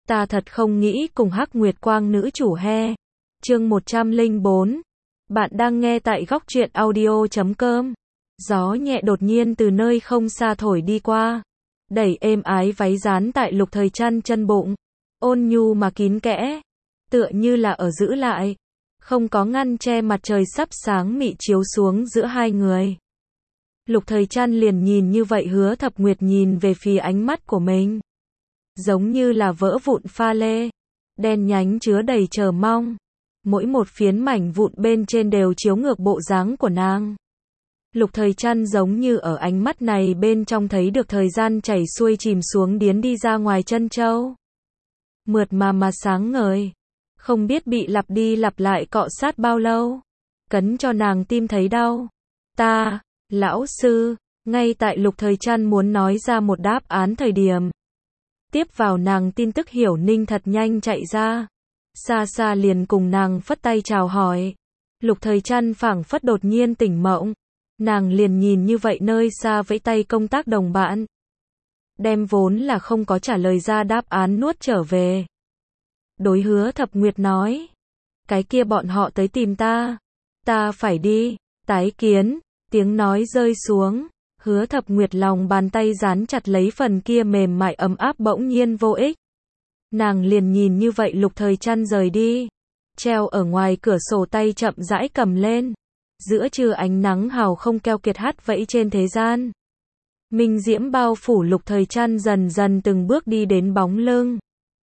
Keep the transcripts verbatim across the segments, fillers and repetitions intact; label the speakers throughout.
Speaker 1: Ta thật không nghĩ cùng Hắc Nguyệt Quang nữ chủ he. Chương một trăm lẻ bốn. Bạn đang nghe tại góc truyện audio chấm com. Gió nhẹ đột nhiên từ nơi không xa thổi đi qua, đẩy êm ái váy dán tại Lục Thời Trăn chân bụng, ôn nhu mà kín kẽ, tựa như là ở giữ lại, không có ngăn che mặt trời sắp sáng mị chiếu xuống giữa hai người. Lục Thời Trăn liền nhìn như vậy, Hứa Thập Nguyệt nhìn về phía ánh mắt của mình, giống như là vỡ vụn pha lê, đen nhánh chứa đầy chờ mong. Mỗi một phiến mảnh vụn bên trên đều chiếu ngược bộ dáng của nàng. Lục Thời Trăn giống như ở ánh mắt này bên trong thấy được thời gian chảy xuôi chìm xuống điến đi ra ngoài chân châu. Mượt mà mà sáng ngời, không biết bị lặp đi lặp lại cọ sát bao lâu, cấn cho nàng tim thấy đau. Ta, lão sư, ngay tại Lục Thời Trăn muốn nói ra một đáp án thời điểm, tiếp vào nàng tin tức Hiểu Ninh thật nhanh chạy ra, xa xa liền cùng nàng phất tay chào hỏi. Lục Thời Trăn phảng phất đột nhiên tỉnh mộng, nàng liền nhìn như vậy nơi xa vẫy tay công tác đồng bạn, đem vốn là không có trả lời ra đáp án nuốt trở về. Đối Hứa Thập Nguyệt nói, cái kia bọn họ tới tìm ta, ta phải đi, tái kiến. Tiếng nói rơi xuống, Hứa Thập Nguyệt lòng bàn tay dán chặt lấy phần kia mềm mại ấm áp bỗng nhiên vô ích. Nàng liền nhìn như vậy Lục Thời Trăn rời đi, treo ở ngoài cửa sổ tay chậm rãi cầm lên, giữa trưa ánh nắng hào không keo kiệt hắt vẫy trên thế gian. Minh diễm bao phủ Lục Thời Trăn dần dần từng bước đi đến bóng lưng,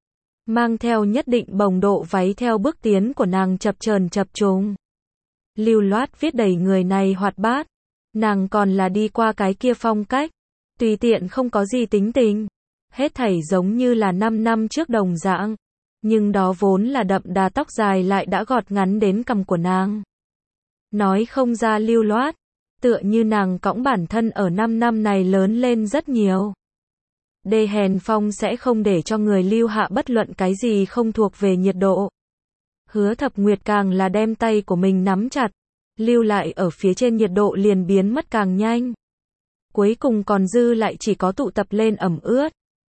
Speaker 1: mang theo nhất định bồng độ váy theo bước tiến của nàng chập chờn chập trùng, lưu loát viết đầy người này hoạt bát. Nàng còn là đi qua cái kia phong cách, tùy tiện không có gì tính tình, hết thảy giống như là năm năm trước đồng dạng, nhưng đó vốn là đậm đà tóc dài lại đã gọt ngắn đến cằm của nàng. Nói không ra lưu loát, tựa như nàng cõng bản thân ở năm năm này lớn lên rất nhiều. Đê hèn phong sẽ không để cho người lưu hạ bất luận cái gì không thuộc về nhiệt độ. Hứa Thập Nguyệt càng là đem tay của mình nắm chặt, lưu lại ở phía trên nhiệt độ liền biến mất càng nhanh. Cuối cùng còn dư lại chỉ có tụ tập lên ẩm ướt.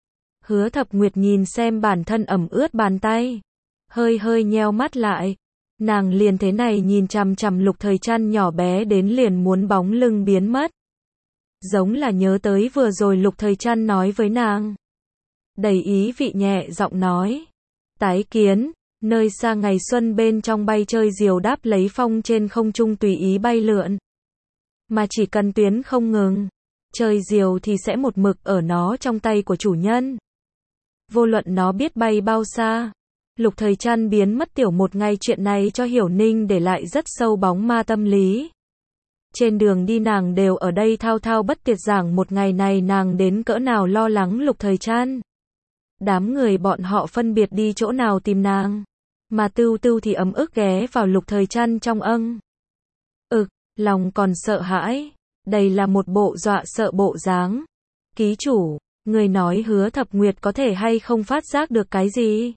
Speaker 1: Hứa Thập Nguyệt nhìn xem bản thân ẩm ướt bàn tay, hơi hơi nheo mắt lại. Nàng liền thế này nhìn chằm chằm Lục Thời Trăn nhỏ bé đến liền muốn bóng lưng biến mất. Giống là nhớ tới vừa rồi Lục Thời Trăn nói với nàng. Đầy ý vị nhẹ giọng nói, tái kiến. Nơi xa ngày xuân bên trong bay chơi diều đáp lấy phong trên không trung tùy ý bay lượn. Mà chỉ cần tuyến không ngừng, chơi diều thì sẽ một mực ở nó trong tay của chủ nhân. Vô luận nó biết bay bao xa. Lục Thời Trăn biến mất tiểu một ngày chuyện này cho Hiểu Ninh để lại rất sâu bóng ma tâm lý. Trên đường đi nàng đều ở đây thao thao bất tuyệt giảng một ngày này nàng đến cỡ nào lo lắng Lục Thời Trăn. Đám người bọn họ phân biệt đi chỗ nào tìm nàng, mà Tưu Tưu thì ấm ức ghé vào Lục Thời Trăn trong âng. Ực, lòng còn sợ hãi, đây là một bộ dọa sợ bộ dáng. Ký chủ, người nói Hứa Thập Nguyệt có thể hay không phát giác được cái gì?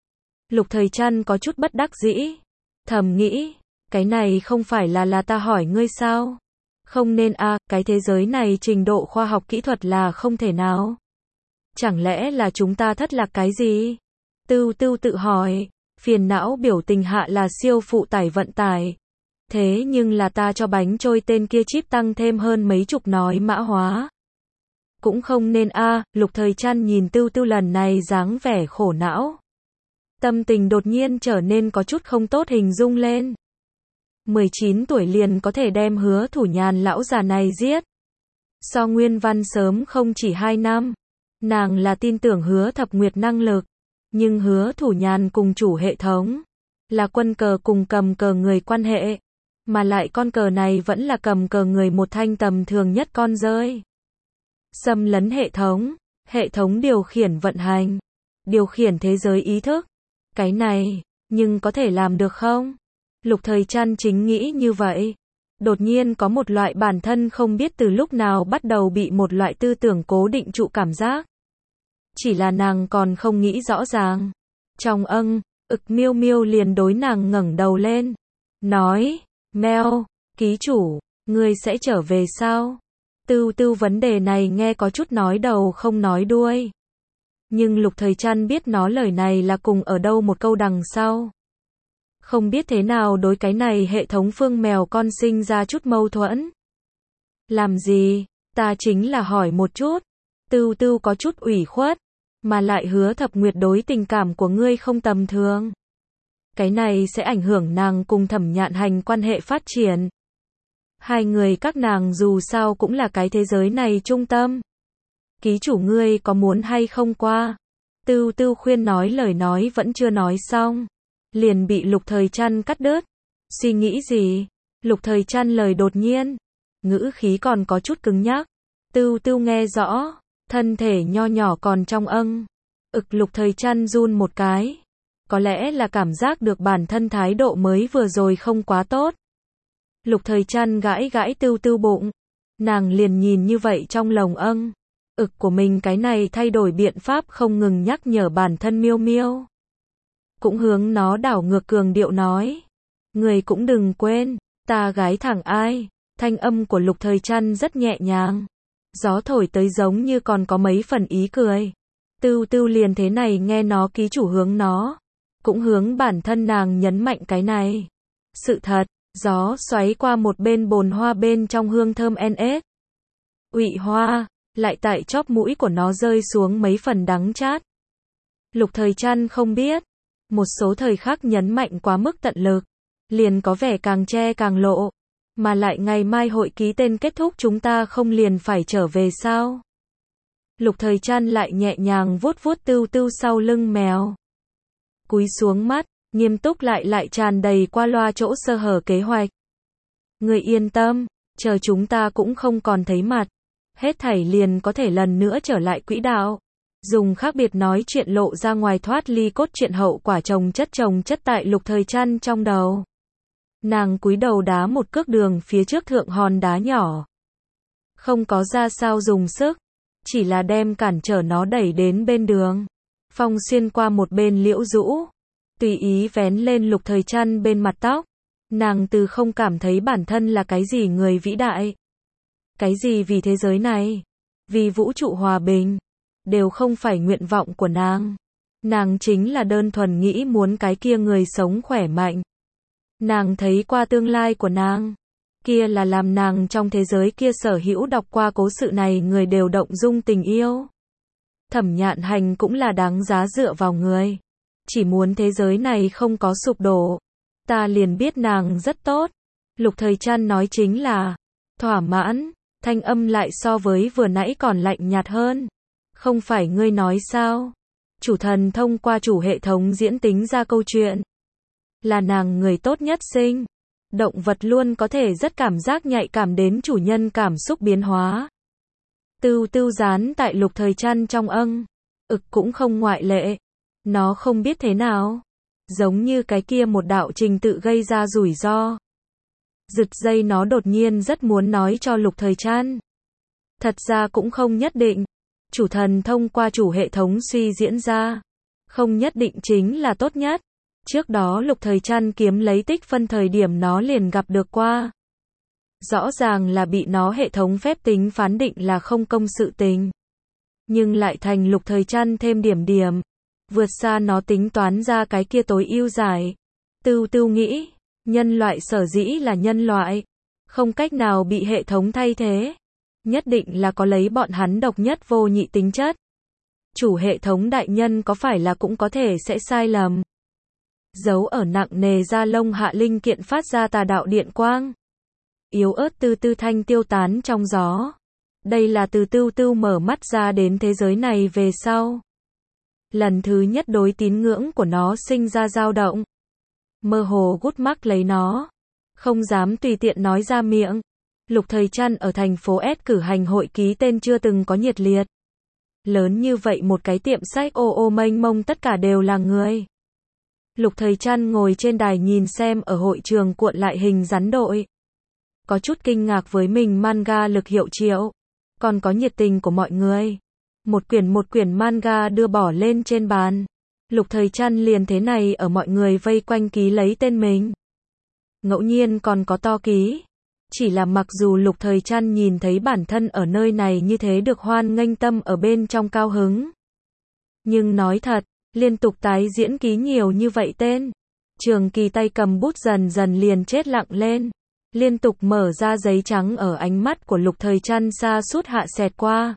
Speaker 1: Lục Thời Trăn có chút bất đắc dĩ, thầm nghĩ, cái này không phải là là ta hỏi ngươi sao? Không nên a, à, cái thế giới này trình độ khoa học kỹ thuật là không thể nào. Chẳng lẽ là chúng ta thất lạc cái gì? Tưu Tưu tự hỏi, phiền não biểu tình hạ là siêu phụ tải vận tải. Thế nhưng là ta cho bánh trôi tên kia chip tăng thêm hơn mấy chục nói mã hóa. Cũng không nên a, à, Lục Thời Trăn nhìn Tưu Tưu lần này dáng vẻ khổ não. Tâm tình đột nhiên trở nên có chút không tốt hình dung lên. mười chín tuổi liền có thể đem Hứa Thủ Nhàn lão già này giết. So Nguyên Văn sớm không chỉ hai năm. Nàng là tin tưởng Hứa Thập Nguyệt năng lực, nhưng Hứa Thủ Nhàn cùng chủ hệ thống, là quân cờ cùng cầm cờ người quan hệ, mà lại con cờ này vẫn là cầm cờ người một thanh tầm thường nhất con rơi. Xâm lấn hệ thống, hệ thống điều khiển vận hành, điều khiển thế giới ý thức. Cái này, nhưng có thể làm được không? Lục Thời Trăn chính nghĩ như vậy. Đột nhiên có một loại bản thân không biết từ lúc nào bắt đầu bị một loại tư tưởng cố định trụ cảm giác. Chỉ là nàng còn không nghĩ rõ ràng. Trong âng, ực miêu miêu liền đối nàng ngẩng đầu lên. Nói, Mèo, ký chủ, ngươi sẽ trở về sao? Tưu Tưu vấn đề này nghe có chút nói đầu không nói đuôi. Nhưng Lục Thời Trăn biết nó lời này là cùng ở đâu một câu đằng sau. Không biết thế nào đối cái này hệ thống phương mèo con sinh ra chút mâu thuẫn. Làm gì, ta chính là hỏi một chút. Tưu Tưu có chút ủy khuất, mà lại hứa Thập Nguyệt đối tình cảm của ngươi không tầm thường. Cái này sẽ ảnh hưởng nàng cùng Thẩm Nhạn Hành quan hệ phát triển. Hai người các nàng dù sao cũng là cái thế giới này trung tâm. Ký chủ ngươi có muốn hay không qua? Tưu Tưu khuyên nói lời nói vẫn chưa nói xong, liền bị Lục Thời Trăn cắt đứt. Suy nghĩ gì? Lục Thời Trăn lời đột nhiên, ngữ khí còn có chút cứng nhắc. Tưu Tưu nghe rõ, thân thể nho nhỏ còn trong âng. Ực Lục Thời Trăn run một cái. Có lẽ là cảm giác được bản thân thái độ mới vừa rồi không quá tốt. Lục Thời Trăn gãi gãi Tưu Tưu bụng. Nàng liền nhìn như vậy trong lồng âng. Ực của mình cái này thay đổi biện pháp không ngừng nhắc nhở bản thân miêu miêu. Cũng hướng nó đảo ngược cường điệu nói. Người cũng đừng quên, ta gái thẳng ai. Thanh âm của Lục Thời Trăn rất nhẹ nhàng. Gió thổi tới giống như còn có mấy phần ý cười. Tưu Tưu liền thế này nghe nó ký chủ hướng nó. Cũng hướng bản thân nàng nhấn mạnh cái này. Sự thật, gió xoáy qua một bên bồn hoa bên trong hương thơm en ết. Ụy hoa, lại tại chóp mũi của nó rơi xuống mấy phần đắng chát. Lục Thời Trăn không biết, một số thời khắc nhấn mạnh quá mức tận lực, liền có vẻ càng che càng lộ. Mà lại ngày mai hội ký tên kết thúc chúng ta không liền phải trở về sao? Lục Thời Trăn lại nhẹ nhàng vuốt vuốt Tưu Tưu sau lưng mèo. Cúi xuống mắt, nghiêm túc lại lại tràn đầy qua loa chỗ sơ hở kế hoạch. Người yên tâm, chờ chúng ta cũng không còn thấy mặt. Hết thảy liền có thể lần nữa trở lại quỹ đạo. Dùng khác biệt nói chuyện lộ ra ngoài thoát ly cốt truyện hậu quả chồng chất chồng chất tại Lục Thời Trăn trong đầu. Nàng cúi đầu đá một cước đường phía trước thượng hòn đá nhỏ. Không có ra sao dùng sức, chỉ là đem cản trở nó đẩy đến bên đường. Phong xuyên qua một bên liễu rũ, tùy ý vén lên Lục Thời Trăn bên mặt tóc. Nàng từ không cảm thấy bản thân là cái gì người vĩ đại. Cái gì vì thế giới này, vì vũ trụ hòa bình, đều không phải nguyện vọng của nàng. Nàng chính là đơn thuần nghĩ muốn cái kia người sống khỏe mạnh. Nàng thấy qua tương lai của nàng, kia là làm nàng trong thế giới kia sở hữu đọc qua cố sự này người đều động dung tình yêu. Thẩm Nhạn Hành cũng là đáng giá dựa vào người. Chỉ muốn thế giới này không có sụp đổ. Ta liền biết nàng rất tốt. Lục Thời Trăn nói chính là thỏa mãn, thanh âm lại so với vừa nãy còn lạnh nhạt hơn. Không phải ngươi nói sao? Chủ thần thông qua chủ hệ thống diễn tính ra câu chuyện. Là nàng người tốt nhất sinh. Động vật luôn có thể rất cảm giác nhạy cảm đến chủ nhân cảm xúc biến hóa. Tưu Tưu dán tại Lục Thời Trăn trong âng. Ực cũng không ngoại lệ. Nó không biết thế nào. Giống như cái kia một đạo trình tự gây ra rủi ro. Giật dây nó đột nhiên rất muốn nói cho Lục Thời Trăn. Thật ra cũng không nhất định. Chủ thần thông qua chủ hệ thống suy diễn ra. Không nhất định chính là tốt nhất. Trước đó Lục Thời Trăn kiếm lấy tích phân thời điểm nó liền gặp được qua. Rõ ràng là bị nó hệ thống phép tính phán định là không công sự tình. Nhưng lại thành Lục Thời Trăn thêm điểm điểm. Vượt xa nó tính toán ra cái kia tối ưu giải. Tưu Tưu nghĩ, nhân loại sở dĩ là nhân loại. Không cách nào bị hệ thống thay thế. Nhất định là có lấy bọn hắn độc nhất vô nhị tính chất. Chủ hệ thống đại nhân có phải là cũng có thể sẽ sai lầm. Giấu ở nặng nề da lông hạ linh kiện phát ra tà đạo điện quang. Yếu ớt tư tư thanh tiêu tán trong gió. Đây là từ Tưu Tưu mở mắt ra đến thế giới này về sau. Lần thứ nhất đối tín ngưỡng của nó sinh ra dao động. Mơ hồ gút mắc lấy nó. Không dám tùy tiện nói ra miệng. Lục Thời Trăn ở thành phố S cử hành hội ký tên chưa từng có nhiệt liệt. Lớn như vậy một cái tiệm sách ô ô mênh mông tất cả đều là người. Lục Thời Trăn ngồi trên đài nhìn xem ở hội trường cuộn lại hình rắn đội. Có chút kinh ngạc với mình manga lực hiệu triệu. Còn có nhiệt tình của mọi người. Một quyển một quyển manga đưa bỏ lên trên bàn. Lục Thời Trăn liền thế này ở mọi người vây quanh ký lấy tên mình. Ngẫu nhiên còn có to ký. Chỉ là mặc dù Lục Thời Trăn nhìn thấy bản thân ở nơi này như thế được hoan nghênh tâm ở bên trong cao hứng. Nhưng nói thật, liên tục tái diễn ký nhiều như vậy tên. Trường Kỳ tay cầm bút dần dần liền chết lặng lên. Liên tục mở ra giấy trắng ở ánh mắt của Lục Thời Trăn sa sút hạ xẹt qua.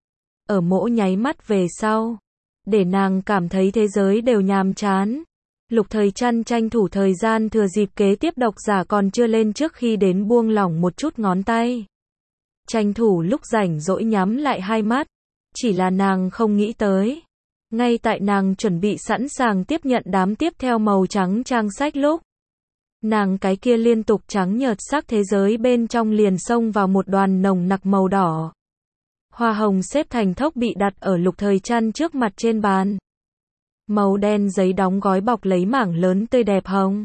Speaker 1: Ở mỗi nháy mắt về sau, để nàng cảm thấy thế giới đều nhàm chán. Lục Thời Trăn tranh thủ thời gian thừa dịp kế tiếp độc giả còn chưa lên trước khi đến buông lỏng một chút ngón tay. Tranh thủ lúc rảnh rỗi nhắm lại hai mắt. Chỉ là nàng không nghĩ tới. Ngay tại nàng chuẩn bị sẵn sàng tiếp nhận đám tiếp theo màu trắng trang sách lúc. Nàng cái kia liên tục trắng nhợt sắc thế giới bên trong liền xông vào một đoàn nồng nặc màu đỏ. Hoa hồng xếp thành thốc bị đặt ở Lục Thời Trăn trước mặt trên bàn. Màu đen giấy đóng gói bọc lấy mảng lớn tươi đẹp hồng.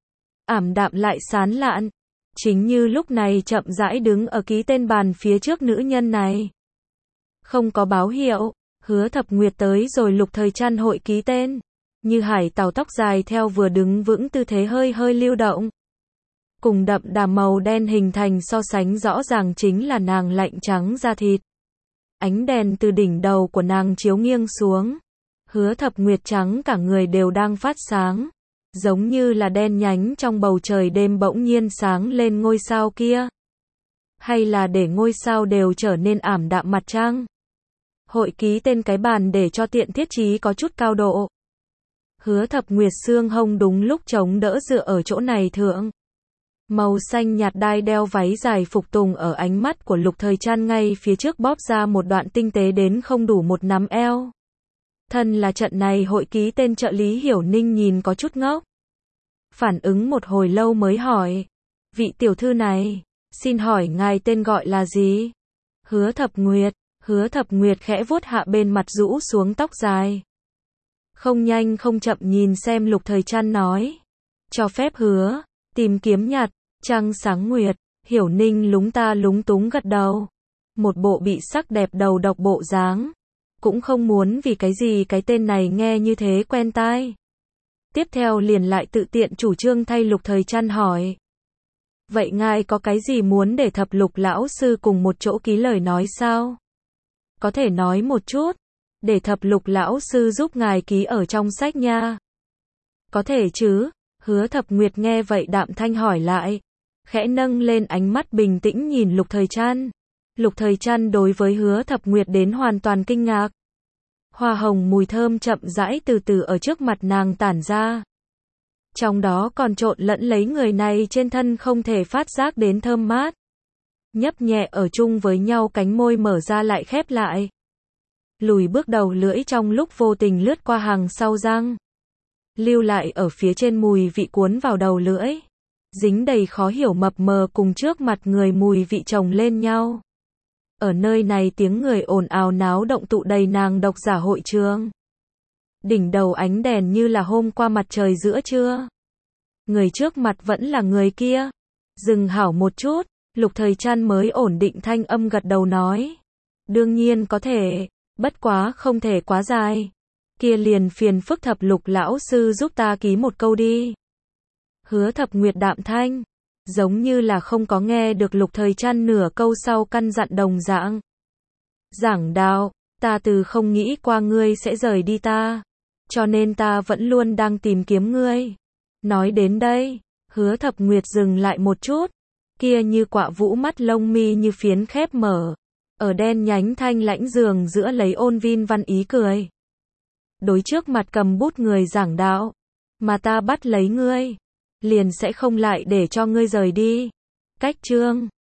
Speaker 1: Ảm đạm lại sán lạn. Chính như lúc này chậm rãi đứng ở ký tên bàn phía trước nữ nhân này. Không có báo hiệu, Hứa Thập Nguyệt tới rồi Lục Thời Trăn hội ký tên. Như hải tàu tóc dài theo vừa đứng vững tư thế hơi hơi lưu động. Cùng đậm đà màu đen hình thành so sánh rõ ràng chính là nàng lạnh trắng da thịt. Ánh đèn từ đỉnh đầu của nàng chiếu nghiêng xuống. Hứa Thập Nguyệt trắng cả người đều đang phát sáng. Giống như là đen nhánh trong bầu trời đêm bỗng nhiên sáng lên ngôi sao kia. Hay là để ngôi sao đều trở nên ảm đạm mặt trăng. Hội ký tên cái bàn để cho tiện thiết trí có chút cao độ. Hứa Thập Nguyệt xương hông đúng lúc chống đỡ dựa ở chỗ này thượng. Màu xanh nhạt đai đeo váy dài phục tùng ở ánh mắt của Lục Thời Trăn ngay phía trước bóp ra một đoạn tinh tế đến không đủ một nắm eo. Thân là trận này hội ký tên trợ lý Hiểu Ninh nhìn có chút ngốc. Phản ứng một hồi lâu mới hỏi. Vị tiểu thư này, xin hỏi ngài tên gọi là gì? Hứa Thập Nguyệt. Hứa Thập Nguyệt khẽ vuốt hạ bên mặt rũ xuống tóc dài. Không nhanh không chậm nhìn xem Lục Thời Trăn nói. Cho phép hứa, tìm kiếm nhặt, trăng sáng nguyệt, Hiểu Ninh lúng ta lúng túng gật đầu. Một bộ bị sắc đẹp đầu độc bộ dáng. Cũng không muốn vì cái gì cái tên này nghe như thế quen tai. Tiếp theo liền lại tự tiện chủ trương thay Lục Thời Trăn hỏi. Vậy ngài có cái gì muốn để Thập Lục lão sư cùng một chỗ ký lời nói sao? Có thể nói một chút, để Thập Lục lão sư giúp ngài ký ở trong sách nha. Có thể chứ? Hứa Thập Nguyệt nghe vậy đạm thanh hỏi lại, khẽ nâng lên ánh mắt bình tĩnh nhìn Lục Thời Trăn. Lục Thời Trăn đối với Hứa Thập Nguyệt đến hoàn toàn kinh ngạc. Hoa hồng mùi thơm chậm rãi từ từ ở trước mặt nàng tản ra. Trong đó còn trộn lẫn lấy người này trên thân không thể phát giác đến thơm mát. Nhấp nhẹ ở chung với nhau cánh môi mở ra lại khép lại. Lùi bước đầu lưỡi trong lúc vô tình lướt qua hàng sau răng. Lưu lại ở phía trên mùi vị cuốn vào đầu lưỡi. Dính đầy khó hiểu mập mờ cùng trước mặt người mùi vị chồng lên nhau. Ở nơi này tiếng người ồn ào náo động tụ đầy nàng độc giả hội trường. Đỉnh đầu ánh đèn như là hôm qua mặt trời giữa trưa. Người trước mặt vẫn là người kia. Dừng hảo một chút, Lục Thời Trăn mới ổn định thanh âm gật đầu nói. Đương nhiên có thể, bất quá không thể quá dài. Kia liền phiền phức Thập Lục lão sư giúp ta ký một câu đi. Hứa Thập Nguyệt đạm thanh, giống như là không có nghe được Lục Thời Trăn nửa câu sau căn dặn đồng dạng. Giảng đạo, ta từ không nghĩ qua ngươi sẽ rời đi ta, cho nên ta vẫn luôn đang tìm kiếm ngươi. Nói đến đây, Hứa Thập Nguyệt dừng lại một chút, kia như quạ vũ mắt lông mi như phiến khép mở, ở đen nhánh thanh lãnh giường giữa lấy ôn vin văn ý cười. Đối trước mặt cầm bút người giảng đạo, mà ta bắt lấy ngươi, liền sẽ không lại để cho ngươi rời đi. Cách chương